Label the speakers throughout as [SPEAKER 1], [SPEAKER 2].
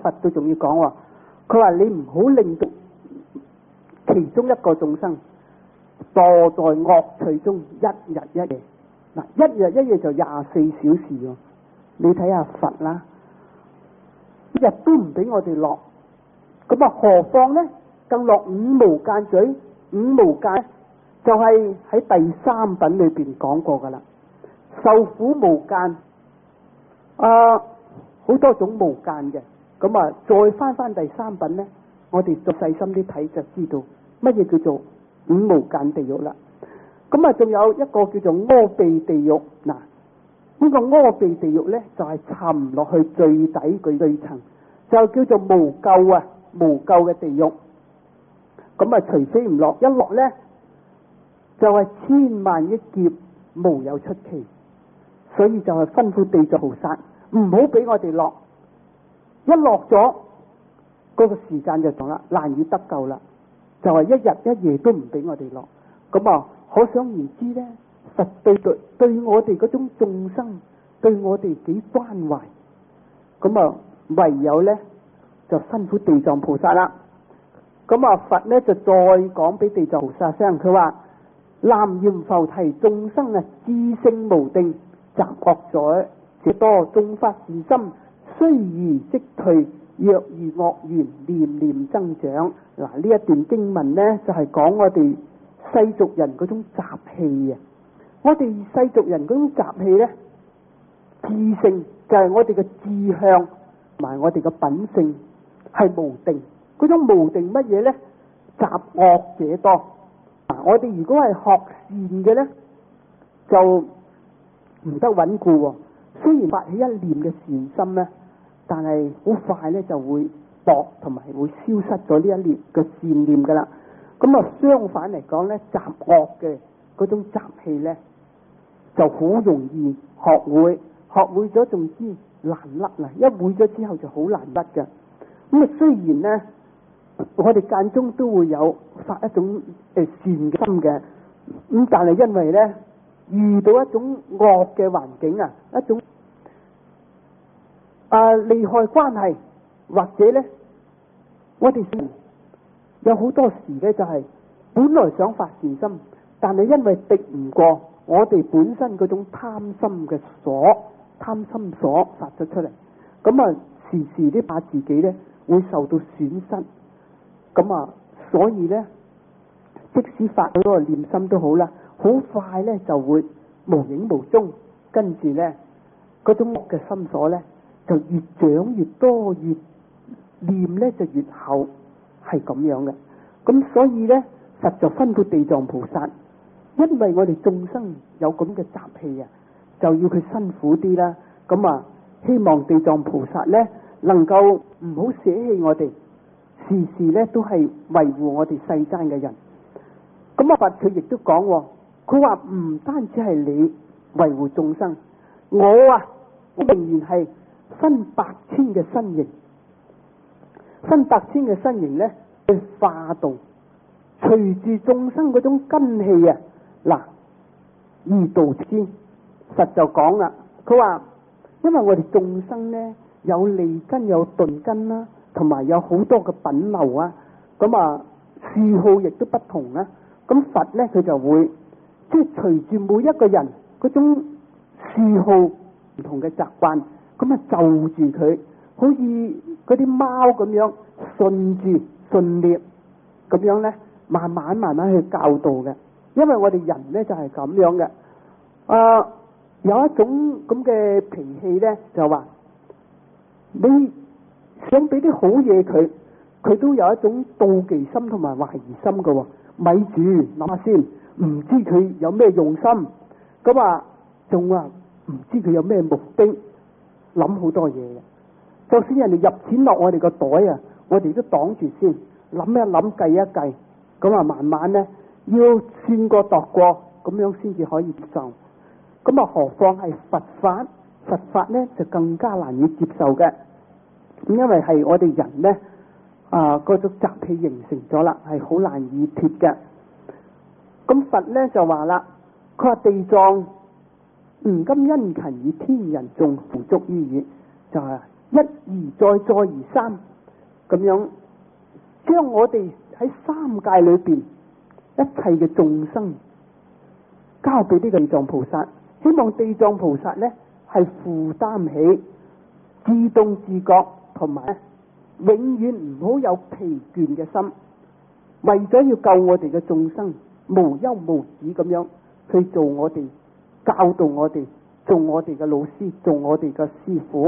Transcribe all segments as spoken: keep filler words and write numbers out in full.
[SPEAKER 1] 佛都仲要講，佢話你唔好令到其中一個眾生墮在惡趣中一日一夜。嗱，一日一夜就廿四小時喎。你睇下佛啦，一日都唔俾我哋落，咁啊何況呢？更落五無間罪。五無間就係喺第三品裏邊講過噶啦，受苦無間，啊好多種無間嘅。咁啊再翻翻第三品呢，我哋再細心啲睇就知道乜嘢叫做五無間地獄啦。咁啊仲有一個叫做阿鼻地獄。嗱，呢個阿鼻地獄呢，就係沉落去最底佢最層，就叫做無救啊，無救嘅地獄。咁啊除非唔落，一落呢就係千萬億劫無有出期，所以就係吩咐地藏菩薩唔好俾我哋落，一落咗嗰個時間就長啦，難以得救啦，就係一日一夜都唔俾我哋落。咁啊可想而知呢，佛對對對我哋嗰種眾生，對我哋幾關懷。咁啊唯有呢就吩咐地藏菩薩啦。咁啊佛呢就再講俾地藏菩薩聲，佢話南閻浮提眾生啊，知性無定，習惡者這多，縱發善心，雖如即退，若如惡緣，念念增長。嗱，呢一段經文呢就係、是、講我哋世俗人嗰種習氣啊。我哋世俗人嗰種習氣呢，知性就係我哋嘅志向同埋我哋嘅品性係無定。嗰種無定乜嘢呢？習惡者多。我哋如果係學善嘅呢，就唔得穩固喎。雖然發起一念嘅善心呢，但係好快呢就會薄，同埋會消失咗呢一念嘅善念噶啦。咁啊相反嚟講呢，習惡嘅嗰種習氣呢，就好容易學會，學會咗仲知難甩啦。一會咗之後就好難甩嘅。咁啊雖然呢，我哋間中都會有發一種誒善嘅心嘅，咁但係因為咧遇到一種惡嘅環境啊，一種啊利害關係，或者咧我哋有好多時咧就係本來想發善心，但係因為敵唔過我哋本身嗰種貪心嘅鎖，貪心鎖發咗出嚟，咁啊時時都怕自己咧會受到損失。咁啊，所以咧，即使發咗個念心都好啦，好快咧就會無影無蹤，跟住咧嗰種惡嘅心所咧就越長越多，越念咧就越厚，係咁樣嘅。咁所以咧，佛就吩咐地藏菩薩，因為我哋眾生有咁嘅習氣啊，就要佢辛苦啲啦。咁啊，希望地藏菩薩咧能夠唔好捨棄我哋。時時咧都係維護我哋世間嘅人。咁啊佛佢亦都講，佢話唔單止係你維護眾生，我啊我仍然係分百千嘅身形，分百千嘅身形咧去化度，隨住眾生嗰種根氣啊，嗱而度之。佛就講啦，佢話因為我哋眾生咧有利根有鈍根啦，同埋有好多嘅品流啊，咁啊嗜好亦都不同啦。咁佛咧佢就會即係隨住每一個人嗰種嗜好唔同嘅習慣，咁啊就住佢，好似嗰啲貓咁樣順住順捏咁樣咧，慢慢慢慢去教導嘅。因為我哋人咧就係咁樣嘅，啊有一種咁嘅脾氣咧，就話你想俾啲好嘢佢，佢都有一種妒忌心同埋懷疑心嘅喎。咪住諗下先，唔知佢有咩用心，咁啊仲話唔知佢有咩目的，諗好多嘢嘅。就算人哋入錢落我哋個袋啊，我哋都擋住先，諗一諗計一計，咁啊慢慢咧要算過度過，咁樣先至可以接受。咁啊何況係佛法，佛法咧就更加難以接受嘅。咁因為係我哋人咧啊嗰種習氣形成咗啦，係好難以脫嘅。咁佛咧就話啦，佢話地藏吾今殷勤以天人眾付囑於汝，就係一而再再而三咁樣將我哋喺三界裏邊一切嘅眾生交俾呢個地藏菩薩，希望地藏菩薩呢係負擔起自動自覺，同埋永遠唔好有疲倦嘅心，為咗要救我哋嘅眾生，無休無止咁樣去做我哋，教導我哋，做我哋嘅老師，做我哋嘅師傅。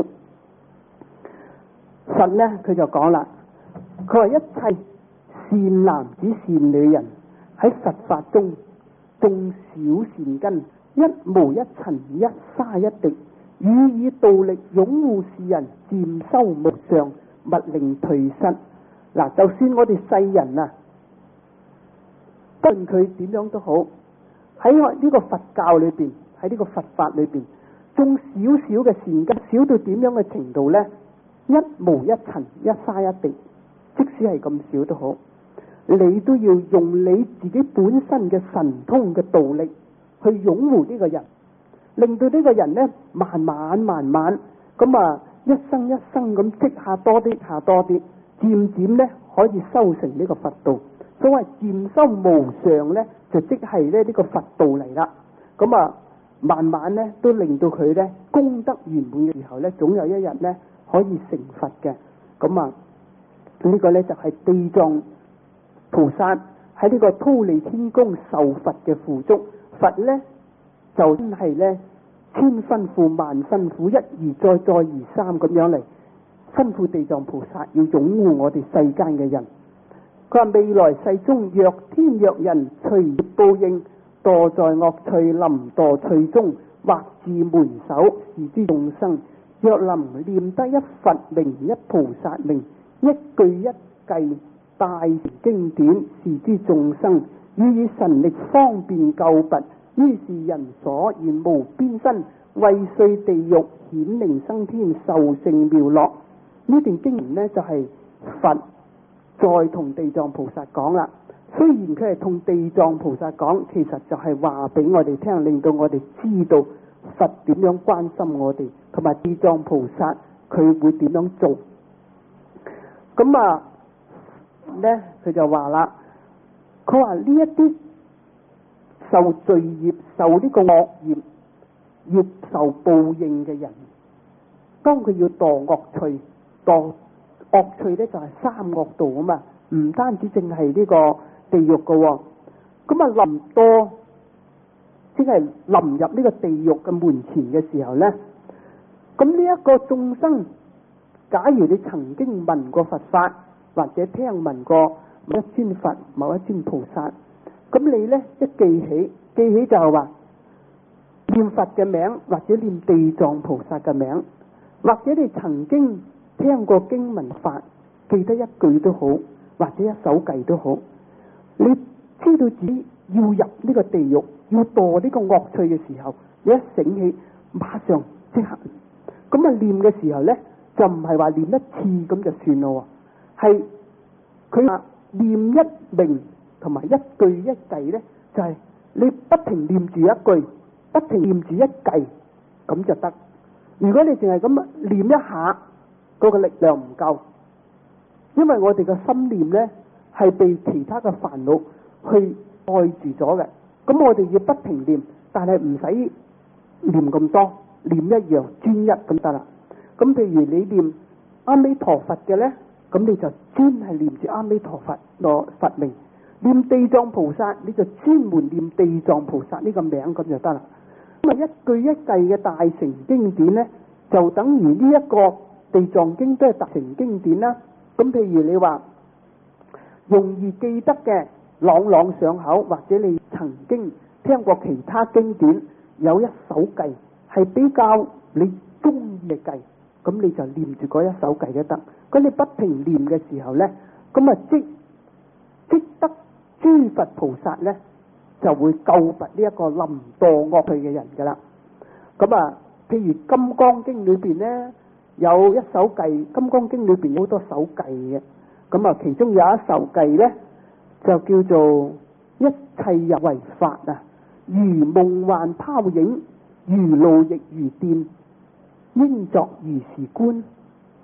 [SPEAKER 1] 佛呢佢就講啦，佢話一切善男子善女人喺佛法中種小善根，一毛一塵一沙一滴，予以道力擁護世人，漸修無上，勿令退失。嗱，就算我哋世人啊，不論佢點樣都好，喺我呢個佛教裏邊，喺呢個佛法裏邊，種少少嘅善根，少到點樣嘅程度呢？一毛一塵一沙一滴，即使係咁少都好，你都要用你自己本身嘅神通嘅道力去擁護呢個人，令到呢個人呢慢慢慢慢咁啊，一生一生咁積下多啲下多啲，漸漸呢可以修成呢個佛道。所謂漸修無上呢，就即係咧呢個佛道嚟啦。咁啊，慢慢呢都令到佢呢功德圓滿嘅時候呢，總有一日呢可以成佛嘅。咁啊，呢個呢就係地藏菩薩喺呢個忉利天宮受佛嘅付囑。佛呢就真係呢千吩咐萬吩咐，一而再再而三咁樣嚟吩咐地藏菩薩要擁護我哋世間嘅人。佢話未來世中，若天若人隨業報應，墮在惡趣臨墮趣中，或自門首是諸眾生，若能念得一佛名一菩薩名，一句一偈大乘經典，是諸眾生予以神力方便救拔，於是人所願無邊身，為碎地獄顯靈生天，受勝妙樂。呢段經文呢就係、是、佛再同地藏菩薩講啦。雖然佢係同地藏菩薩講，其實就係話俾我哋聽，令到我哋知道佛點樣關心我哋，同埋地藏菩薩佢會點樣做。咁啊呢佢就話啦，佢話呢一啲受罪業、受呢個惡業、要受報應嘅人，當佢要墮惡趣，墮惡趣呢就係三惡道啊嘛，唔單止淨係呢個地獄噶，咁啊臨墮，即係臨入呢個地獄嘅門前嘅時候呢，咁呢一個眾生，假如你曾經聞過佛法，或者聽聞過某一尊佛、某一尊菩薩，咁你呢一記起，記起就係話念佛嘅名，或者念地藏菩薩嘅名，或者你曾經聽過經文法，記得一句都好，或者一首偈都好，你知道自己要入呢個地獄，要墮呢個惡趣嘅時候，你一醒起，馬上即刻咁啊念嘅時候呢，就唔係話念一次咁就算咯，係佢話念一名同埋一句一偈呢，就係、是、你不停念住一句，不停念住一偈咁就得。如果你淨係咁念一下，嗰、那個力量唔夠，因為我哋嘅心念呢係被其他嘅煩惱去蓋住咗嘅。咁我哋要不停念，但係唔使念咁多，念一樣專一咁得啦。咁譬如你念阿彌陀佛嘅呢，咁你就專係念住阿彌陀佛個佛名；念地藏菩薩，你就專門念地藏菩薩呢個名咁就得啦。咁啊一句一偈嘅大乘經典呢，就等於呢一個地藏經都係大乘經典啦。咁譬如你話容易記得嘅，朗朗上口，或者你曾經聽過其他經典，有一首偈係比較你中意嘅偈，咁你就念住嗰一首偈都得。咁你不停念嘅時候呢，咁啊即即得諸佛菩薩呢就會救拔呢一個臨墮惡趣嘅人噶啦。咁啊，譬如《金剛經》裏邊呢，有一首偈，《金剛經》裏邊有好多首偈嘅。咁啊，其中有一首偈呢，就叫做一切有為法啊，如夢幻泡影，如露亦如電，應作如是觀。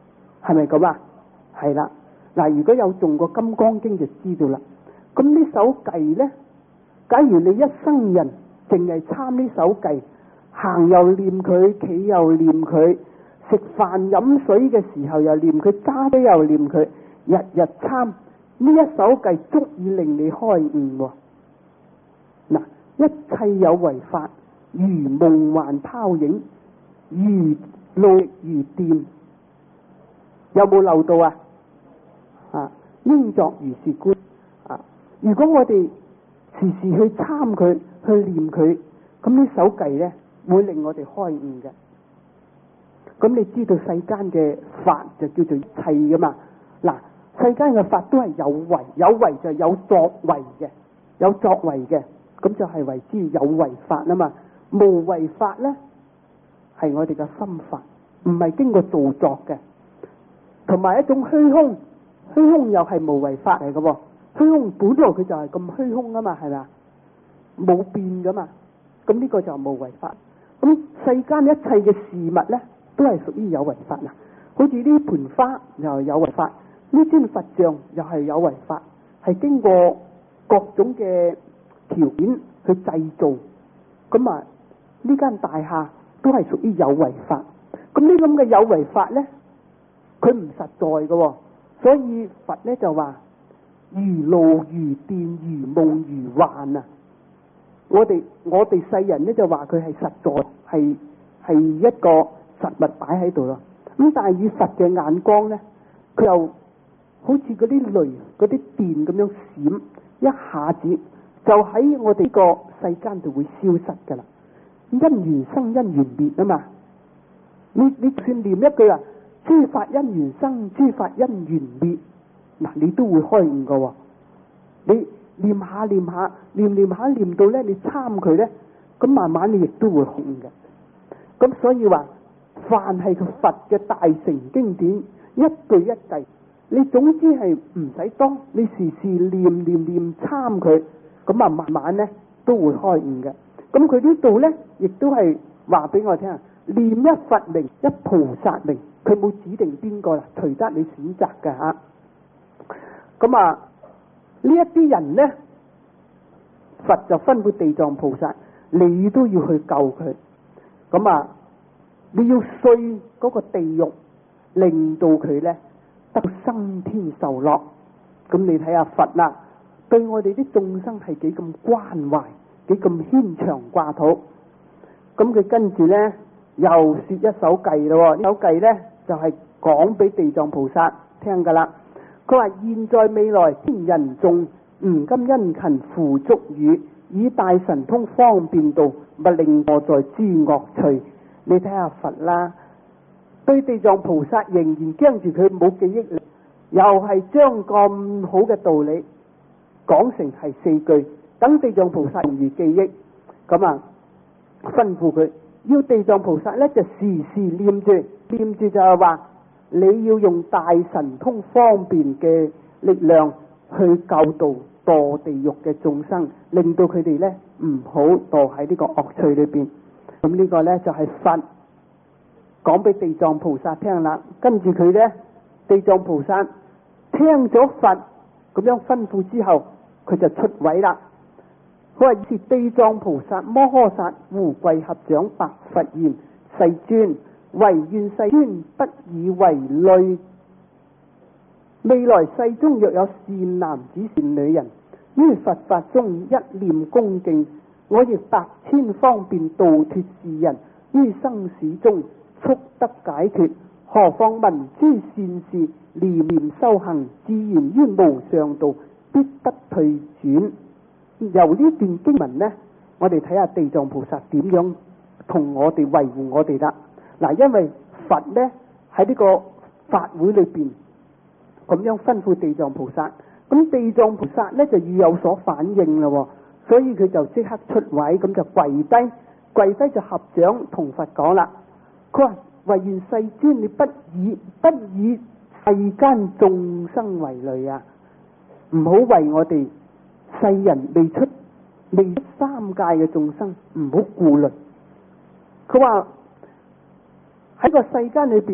[SPEAKER 1] 係咪咁啊？係啦，嗱，如果有中過《金剛經》就知道啦。咁呢首偈咧，假如你一生人淨係參呢首偈，行又念佢，企又念佢，食飯飲水嘅時候又念佢，揸車又念佢，日日參呢一首偈，足以令你開悟。嗱，一切有為法，如夢幻泡影，如露如電，有冇漏到啊？啊，應作如是觀啊！如果我哋時時去參佢，去念佢，咁呢首偈咧會令我哋開悟嘅。咁你知道世間嘅法就叫做一切噶嘛？嗱，世間嘅法都係有為，有為就係有作為嘅，有作為嘅，咁就係為之有為法啊嘛。無為法咧係我哋嘅心法，唔係經過造作嘅，同埋一種虛空。虛空又係無為法嚟嘅喎，虛空本來佢就係咁虛空啊嘛，係咪啊？冇變噶嘛，咁呢個就係無為法。咁世間一切嘅事物咧，都係屬於有為法啦。好似呢盆花又係有為法，呢尊佛像又係有為法，係經過各種嘅條件去製造。咁啊，呢間大廈都係屬於有為法。咁呢咁嘅有為法咧，佢唔實在嘅喎。所以佛咧就話如露如電如夢如幻啊！我哋我哋世人咧就話佢係實在，係係一個實物擺喺度咯。咁但係以佛嘅眼光咧，佢又好似嗰啲雷嗰啲電咁樣閃，一下子就喺我哋呢個世間就會消失噶啦。因緣生因緣滅啊嘛！你你算念一句啊！諸法因緣生，諸法因緣滅，嗱你都會開悟噶喎。你念下念下，念念下念到咧，你參佢咧，咁慢慢你亦都會開悟嘅。咁所以話，凡係個佛嘅大乘經典，一句一句，你總之係唔使當，你時時念念念參佢，咁啊慢慢咧都會開悟嘅。咁佢呢度咧，亦都係話俾我聽啊，念一佛名，一菩薩名。佢冇指定邊個啦，隨得你選擇嘅吓。咁啊，呢一啲人呢，佛就吩咐地藏菩薩，你都要去救佢。咁啊，你要碎嗰個地獄，令到佢呢得生天受樂。咁你睇下佛啦，對我哋啲眾生係幾咁關懷，幾咁牽腸掛肚。咁佢跟住呢，又說一首偈咯。呢首偈呢，就係講俾地藏菩薩聽噶啦。佢話現在未來天人眾，吾今殷勤付囑語，以大神通方便度，勿令我在諸惡趣。你睇下佛啦，對地藏菩薩仍然驚住佢冇記憶力，又係將咁好嘅道理講成係四句，等地藏菩薩容易記憶。咁啊，吩咐佢。要地藏菩薩咧就時時念住，念住就係話你要用大神通方便嘅力量去教導墮地獄嘅眾生，令到佢哋咧唔好墮喺呢個惡趣裏邊。咁呢個咧就係佛講俾地藏菩薩聽啦。跟住佢咧，地藏菩薩聽咗佛咁樣吩咐之後，佢就出位啦。佢話是地藏菩薩摩訶薩胡跪合掌白佛言：世尊，唯願世尊不以為累。未來世中若有善男子善女人，於佛法中一念恭敬，我亦百千方便度脱是人，於生死中速得解脱。何況聞諸善事，念念修行，自然於無上道，必得退轉。由呢段經文呢，我哋睇下地藏菩薩點樣同我哋維護我哋啦。嗱，因為佛呢喺呢個法會裏邊咁樣吩咐地藏菩薩，咁地藏菩薩呢就要有所反應啦，所以佢就即刻出位，咁就跪低，跪低就合掌同佛講啦。佢話：唯願世尊，你不以不以世間眾生為累啊，唔好為我哋世人未出未出三界嘅眾生唔好顧慮。佢話喺個世間裏邊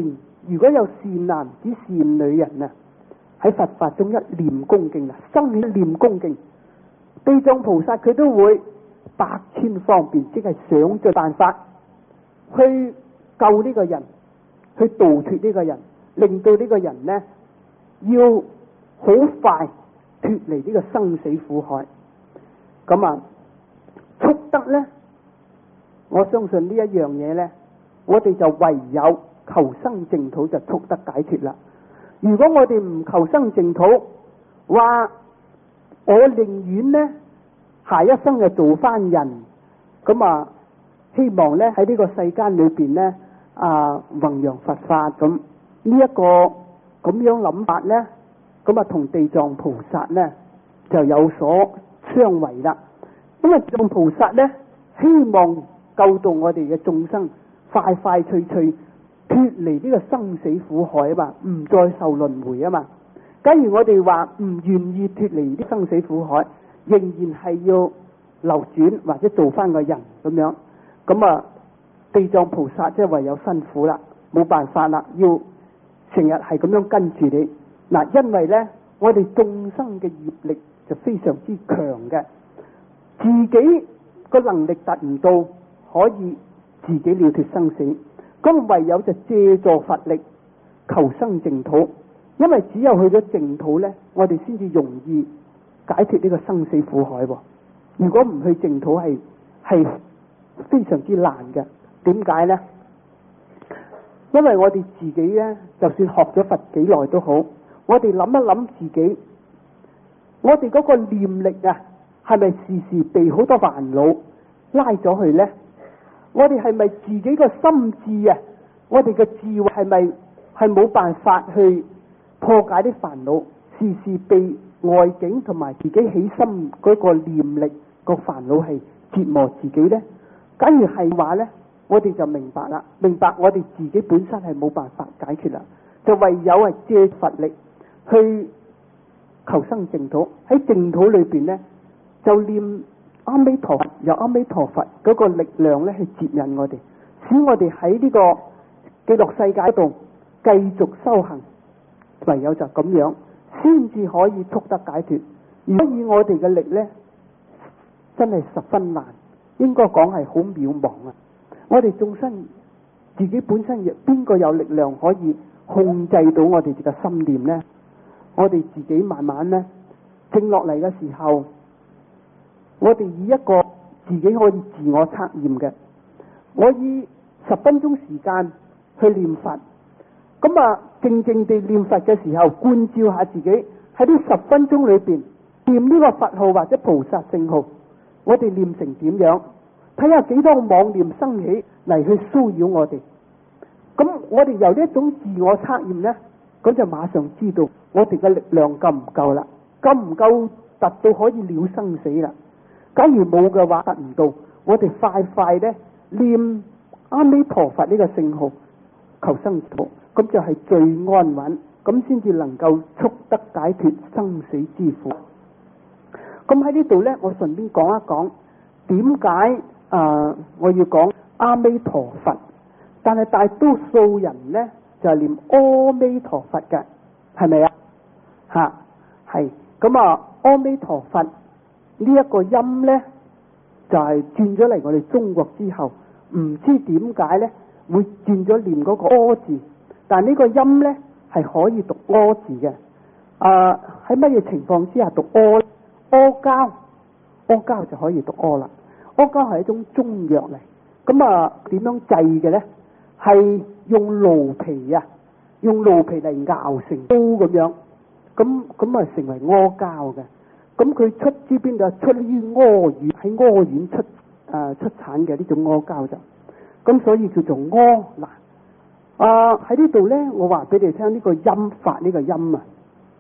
[SPEAKER 1] 如果有善男子善女人啊，喺佛法中一念恭敬啊，生起一念恭敬，地藏菩薩佢都會百千方便，即係想盡辦法去救呢個人，去度脫呢個人，令到呢個人呢要好快脫離呢個生死苦海。咁啊，速得呢，我相信呢一樣嘢呢，我哋就唯有求生淨土就速得解脫啦。如果我哋唔求生淨土，話我寧願呢下一生就做翻人，咁啊希望呢喺呢個世間裏邊呢啊弘揚佛法，咁呢一個咁樣諗法呢，咁啊同地藏菩薩呢就有所相違啦。因為地藏菩薩呢希望救度我哋嘅眾生快快脆脆脫離呢個生死苦海啊嘛，唔再受輪迴啊嘛。假如我哋話唔願意脫離啲生死苦海，仍然係要流轉或者做翻個人咁樣，咁啊地藏菩薩即係唯有辛苦啦，冇辦法啦，要成日係咁樣跟住你嗱。因為呢，我哋眾生嘅業力就非常之強嘅，自己個能力達唔到可以自己了脫生死，咁唯有就借助佛力求生淨土。因為只有去咗淨土呢，我哋先至容易解脫呢個生死苦海。如果唔去淨土係係非常之難嘅。點解呢？因為我哋自己呢，就算學咗佛幾耐都好，我哋諗一諗自己，我哋嗰個念力啊，係咪時時被好多煩惱拉咗去呢？我哋係咪自己個心智啊，我哋嘅智慧係咪係冇辦法去破解啲煩惱，時時被外境同埋自己起心嗰個念力個煩惱係折磨自己呢？假如係話呢，我哋就明白啦，明白我哋自己本身係冇辦法解決啦，就唯有係借佛力去求生淨土。喺淨土裏邊呢，就念阿彌陀佛，由阿彌陀佛嗰個力量咧去接引我哋，使我哋喺呢個極樂世界度繼續修行。唯有就咁樣，先至可以速得解脫。如果以我哋嘅力呢，真係十分難，應該講係好渺茫啊！我哋眾生自己本身亦邊個有力量可以控制到我哋嘅心念呢？我哋自己慢慢呢靜落嚟嘅時候，我哋以一個自己可以自我測驗嘅，我以十分鐘時間去念佛。咁啊，靜靜地念佛嘅時候，觀照下自己喺呢十分鐘裏邊念呢個佛號或者菩薩聖號，我哋念成點樣？睇下幾多妄念生起嚟去騷擾我哋。咁我哋由呢一種自我測驗呢，咁就馬上知道我哋嘅力量夠唔夠啦，夠唔夠達到可以了生死啦？假如冇嘅話，達唔到，我哋快快呢念阿彌陀佛呢個聖號求生土。咁就係最安穩，咁先至能夠速得解脫生死之苦。咁喺呢度呢，我順便講一講點解啊我要講阿彌陀佛，但係大多數人呢就係念阿彌陀佛嘅，係咪啊？吓，係咁啊！阿彌陀佛呢一個音呢，就係轉咗嚟我哋中國之後，唔知點解呢會轉咗念嗰個阿字。但呢個音呢係可以讀阿字嘅。啊，喺乜嘢情況之下讀阿？阿膠，阿膠就可以讀阿啦。阿膠係一種中藥嚟。咁啊，點樣製嘅呢？係用驢皮啊，用驢皮嚟熬成膏咁樣。咁咁啊，成為阿膠嘅。咁佢出於邊度？出於阿縣，喺阿縣出誒、呃、出產嘅呢種阿膠就。咁所以叫做阿嗱。啊！喺呢度呢，我話俾你聽呢個音法，呢個音啊，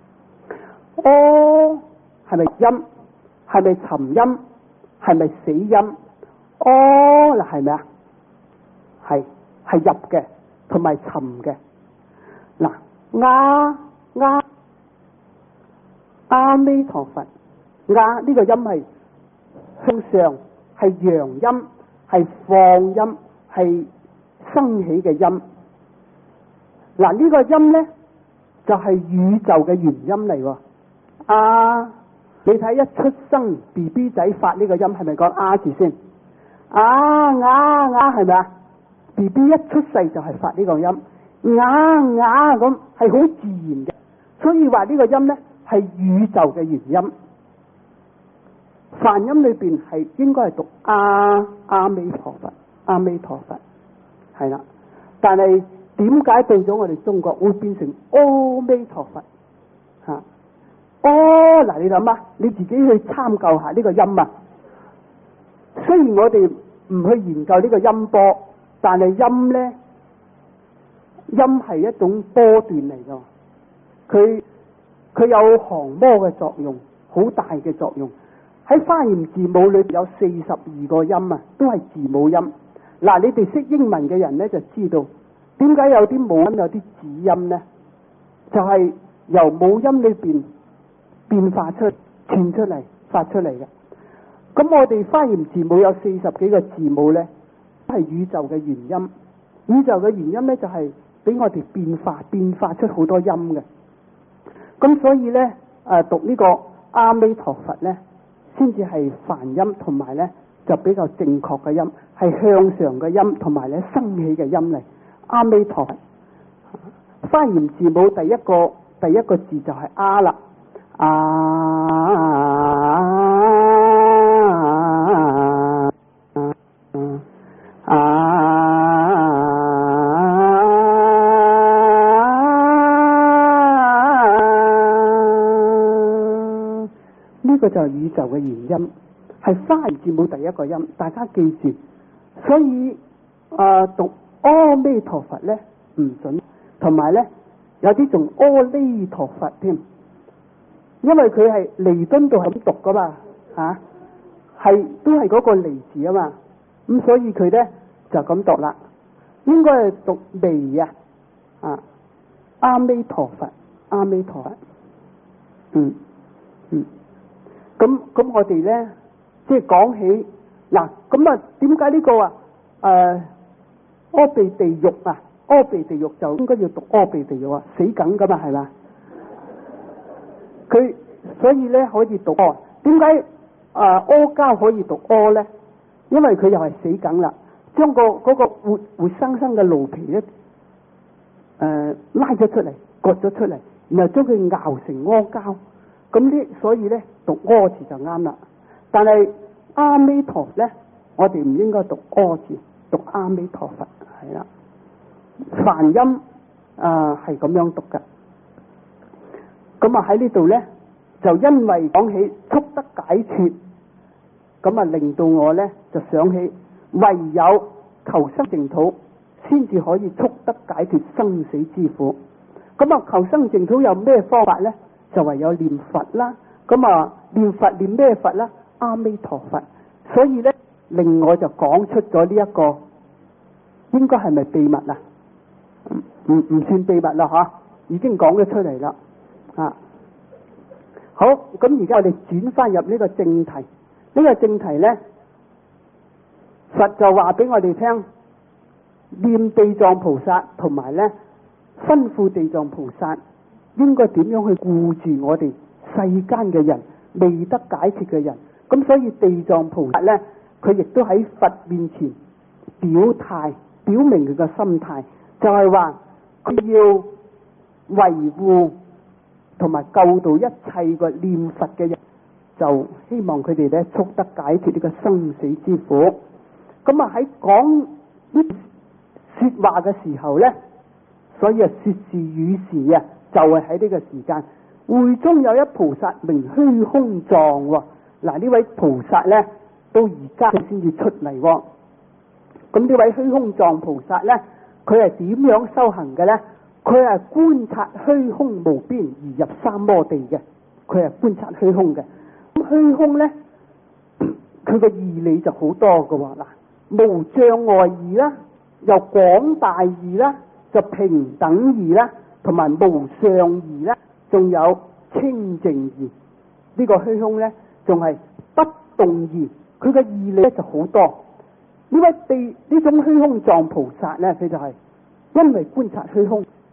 [SPEAKER 1] 哦，係咪音？係咪沉音？係咪死音？哦，嗱，係咪啊？係係入嘅，同埋沉嘅。嗱，阿阿阿彌陀佛，阿呢個音係向上，係揚音，係放音，係升起嘅音。 嗱，呢個音咧就係宇宙嘅原音嚟喎。啊，你睇一出生 B B 仔發呢個音係咪講啊字先？啊啊啊係咪啊 ？B B 一出世就係發呢個音，啊啊咁係好自然嘅，所以話呢個音咧係宇宙嘅原音。梵音裏邊係應該係讀阿阿彌陀佛，阿彌陀佛係啦。但係點解到咗我哋中國會變成阿彌陀佛？吓、啊，哦嗱，你諗啊，你自己去參究下呢個音啊。雖然我哋唔去研究呢個音波，但係音咧，音係一種波段嚟噶，佢佢有降魔嘅作用，好大嘅作用。喺華嚴字母裏邊有四十二個音啊，都係字母音。嗱，你哋識英文嘅人咧就知道點解有啲母音有啲子音咧，就係、是、由母音裏邊變化出傳出嚟發出嚟嘅。咁我哋華嚴字母有四十幾個字母咧，都係宇宙嘅原音。宇宙嘅原音咧就係俾我哋變化變化出好多音嘅。咁所以咧誒讀呢個阿彌陀佛咧，先至係梵音，同埋咧就比較正確嘅音，係向上嘅音，同埋咧升起嘅音嚟。阿彌陀佛，華嚴字母第一個第一個字就係阿啦，啊啊呢個就係宇宙嘅原音，係華嚴字母第一個音，大家記住。所以啊、呃，讀阿彌陀佛咧唔準，同埋咧有啲仲阿彌陀佛添，因為佢係彌敦道係咁讀噶嘛，吓係都係嗰個彌字啊嘛，咁所以佢咧就咁讀啦，應該係讀彌啊，啊阿彌陀佛，阿彌陀佛，嗯嗯。咁咁我哋咧，即係講起嗱，咁啊點解呢個啊誒阿鼻地獄啊，阿鼻地獄就應該要讀阿鼻地獄啊，死梗噶嘛係嘛？佢所以咧可以讀阿，點解啊阿膠可以讀阿咧？因為佢又係死梗啦，將個嗰個活活生生嘅驢皮咧誒拉咗出嚟，割咗出嚟，然後將佢熬成阿膠。咁呢，所以咧讀阿字就啱啦。但係阿彌陀咧，我哋唔應該讀阿字，讀阿彌陀佛係啦。梵音啊係咁樣讀嘅。咁啊喺呢度咧，就因為講起速得解脫，咁啊令到我咧就想起唯有求生淨土，先至可以速得解脫生死之苦。咁啊求生淨土有咩方法咧？就唯有念佛啦，咁啊念佛念咩佛啦？阿彌陀佛。所以咧令我就講出咗呢一個，應該係咪秘密啊？唔唔算秘密啦吓，已經講咗出嚟啦。啊，好，咁而家我哋轉翻入呢個正題，呢、呢個正題咧，佛就話俾我哋聽，念地藏菩薩同埋咧吩咐地藏菩薩。應該點樣去顧住我哋世間嘅人，未得解脫嘅人？咁所以地藏菩薩咧，佢亦都喺佛面前表態，表明佢嘅心態，就係話佢要維護同埋救度一切個念佛嘅人，就希望佢哋咧速得解脫呢個生死之苦。咁啊喺講呢說話嘅時候咧，所以啊說是與是啊。就係喺呢個時間，會中有一菩薩名虛空藏喎。嗱，呢位菩薩咧，到而家先至出嚟喎。咁呢位虛空藏菩薩咧，佢係點樣修行嘅咧？佢係觀察虛空無邊而入三摩地嘅。佢係觀察虛空嘅。咁虛空咧，佢嘅義理就好多㗎喎。嗱，無障礙義啦，又廣大義啦，就平等義啦。同埋無上義啦，仲有清淨義。呢個虛空咧，仲係不動義。佢嘅義理咧就好多。呢位地呢種虛空藏菩薩咧，佢就係因為觀察虛空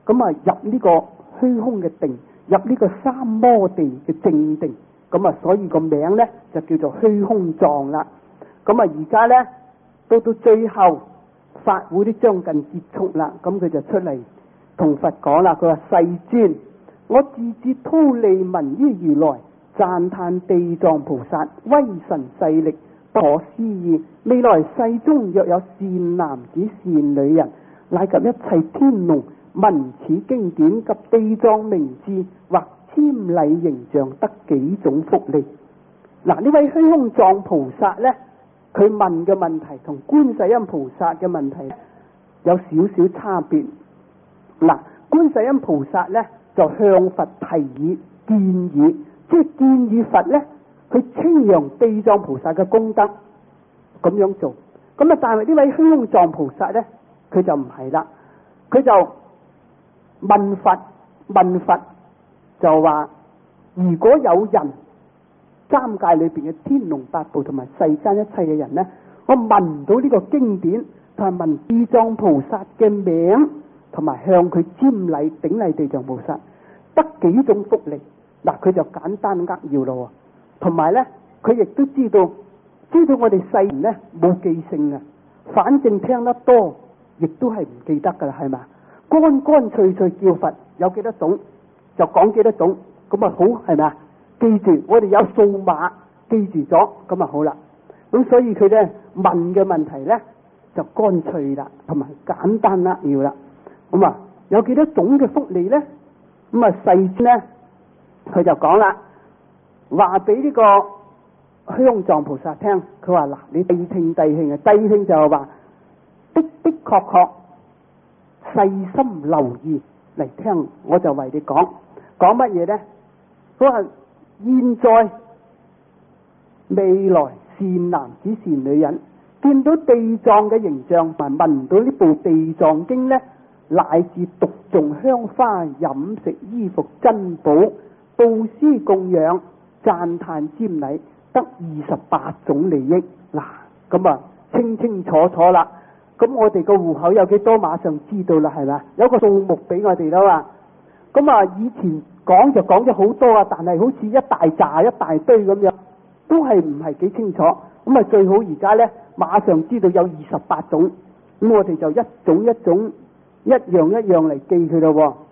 [SPEAKER 1] 咁啊入呢個虛空嘅定，入呢個三摩地嘅正定，咁啊所以個名咧就叫做虛空藏啦。咁啊而家咧到到最後法會都將近結束啦，咁佢就出嚟同佛講啦，佢話世尊，我自知忉利聞於如來，讚歎地藏菩薩威神勢力不可思議，未來世中若有善男子善女人，乃及一切天龍聞此經典及地藏名字或瞻禮形象，得幾種福利。嗱，呢位虛空藏菩薩呢，佢問嘅問題同觀世音菩薩嘅問題有少少差別。嗱，觀世音菩薩呢，就向佛提議建議，即係建議佛呢去稱揚地藏菩薩嘅功德，咁樣做。咁啊，但係呢位虛空藏菩薩呢，佢就唔係啦，佢就問佛問佛就話：如果有人三界裏邊嘅天龍八部同埋世間一切嘅人呢，我聞唔到呢個經典，同埋聞地藏菩薩嘅名，同埋向佢瞻禮頂禮地藏菩薩，得幾種福利。嗱，佢就簡單扼要咯。同埋呢，佢亦都知道，知道我哋世人呢冇記性啊，反正聽得多，亦都係唔記得噶啦，係嘛？乾乾脆脆叫佛有幾多種就講幾多種，咁啊好，係咪啊？記住，我哋有數碼記住咗，咁啊好啦。咁所以佢咧問嘅問題咧就乾脆啦，同埋簡單扼要啦。咁啊有幾多種嘅福利咧？咁啊世尊咧佢就講啦，話俾呢個虛空藏菩薩聽，佢話嗱，你諦聽諦聽啊，諦聽就係話的的確確細心留意嚟聽，我就為你講講乜嘢咧？佢話現在未來善男子善女人見到地藏嘅形象，同埋聞到呢部地藏經呢，乃至讀誦香花、飲食衣服珍寶、布施供養、讚歎瞻禮，得二十八種利益。嗱，咁啊清清楚楚啦。咁我哋個戶口有幾多，馬上知道啦，係咪？有個數目俾我哋啦嘛。咁啊以前講就講咗好多啊，但係好似一大扎一大堆咁樣，都係唔係幾清楚。咁啊最好而家呢，馬上知道有二十八種，咁我哋就一種一種一樣一樣嚟記佢咯。